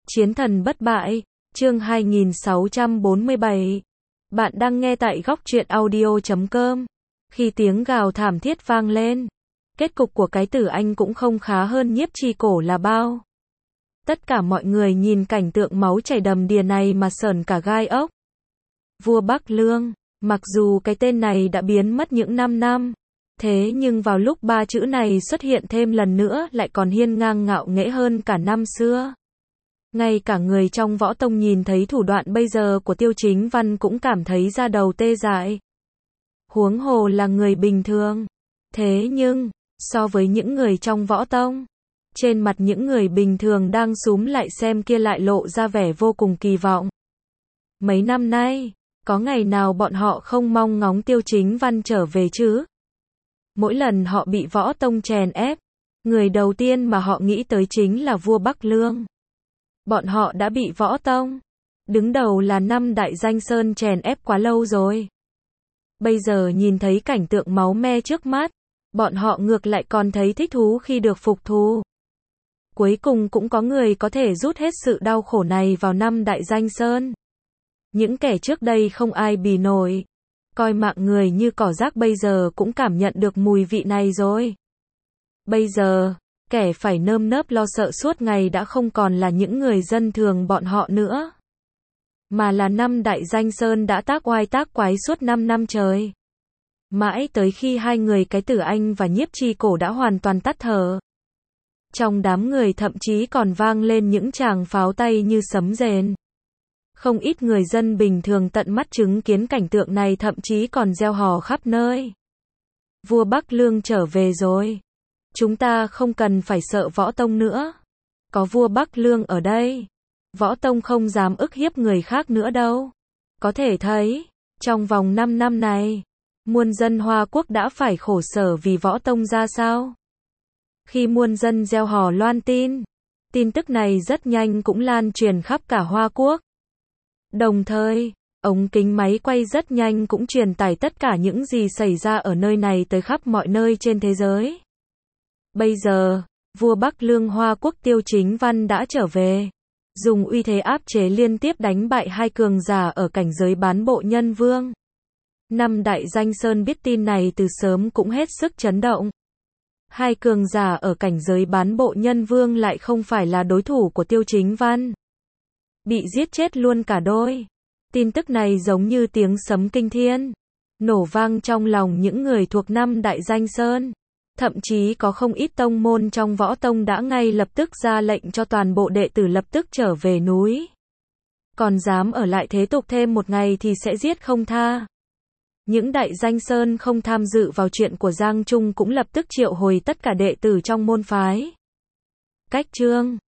Chiến thần bất bại, chương 2647. Bạn đang nghe tại góc truyện audio.com. Khi tiếng gào thảm thiết vang lên, kết cục của cái tử anh cũng không khá hơn Nhiếp Chi Cổ là bao. Tất cả mọi người nhìn cảnh tượng máu chảy đầm đìa này mà sởn cả gai ốc. Vua Bắc Lương, mặc dù cái tên này đã biến mất những 5 năm, thế nhưng vào lúc ba chữ này xuất hiện thêm lần nữa lại còn hiên ngang ngạo nghễ hơn cả năm xưa. Ngay cả người trong võ tông nhìn thấy thủ đoạn bây giờ của Tiêu Chính Văn cũng cảm thấy da đầu tê dại. Huống hồ là người bình thường. Thế nhưng, so với những người trong võ tông, trên mặt những người bình thường đang súm lại xem kia lại lộ ra vẻ vô cùng kỳ vọng. Mấy năm nay, có ngày nào bọn họ không mong ngóng Tiêu Chính Văn trở về chứ? Mỗi lần họ bị võ tông chèn ép, người đầu tiên mà họ nghĩ tới chính là vua Bắc Lương. Bọn họ đã bị võ tông đứng đầu là 5 đại danh sơn chèn ép quá lâu rồi. Bây giờ nhìn thấy cảnh tượng máu me trước mắt, bọn họ ngược lại còn thấy thích thú khi được phục thù. Cuối cùng cũng có người có thể rút hết sự đau khổ này vào 5 đại danh sơn. Những kẻ trước đây không ai bì nổi, coi mạng người như cỏ rác bây giờ cũng cảm nhận được mùi vị này rồi. Bây giờ, kẻ phải nơm nớp lo sợ suốt ngày đã không còn là những người dân thường bọn họ nữa, mà là 5 đại danh sơn đã tác oai tác quái suốt 5 năm trời. Mãi tới khi hai người cái tử anh và Nhiếp Chi Cổ đã hoàn toàn tắt thở. Trong đám người thậm chí còn vang lên những tràng pháo tay như sấm rền. Không ít người dân bình thường tận mắt chứng kiến cảnh tượng này thậm chí còn reo hò khắp nơi. Vua Bắc Lương trở về rồi. Chúng ta không cần phải sợ võ tông nữa. Có vua Bắc Lương ở đây, võ tông không dám ức hiếp người khác nữa đâu. Có thể thấy, trong vòng 5 năm này, muôn dân Hoa Quốc đã phải khổ sở vì võ tông ra sao. Khi muôn dân reo hò loan tin, tin tức này rất nhanh cũng lan truyền khắp cả Hoa Quốc. Đồng thời, ống kính máy quay rất nhanh cũng truyền tải tất cả những gì xảy ra ở nơi này tới khắp mọi nơi trên thế giới. Bây giờ, vua Bắc Lương Hoa Quốc Tiêu Chính Văn đã trở về, dùng uy thế áp chế liên tiếp đánh bại hai cường giả ở cảnh giới bán bộ nhân vương. 5 đại danh sơn biết tin này từ sớm cũng hết sức chấn động. Hai cường giả ở cảnh giới bán bộ nhân vương lại không phải là đối thủ của Tiêu Chính Văn. Bị giết chết luôn cả đôi. Tin tức này giống như tiếng sấm kinh thiên, nổ vang trong lòng những người thuộc 5 đại danh sơn. Thậm chí có không ít tông môn trong võ tông đã ngay lập tức ra lệnh cho toàn bộ đệ tử lập tức trở về núi. Còn dám ở lại thế tục thêm một ngày thì sẽ giết không tha. Những đại danh sơn không tham dự vào chuyện của Giang Trung cũng lập tức triệu hồi tất cả đệ tử trong môn phái. Cách chương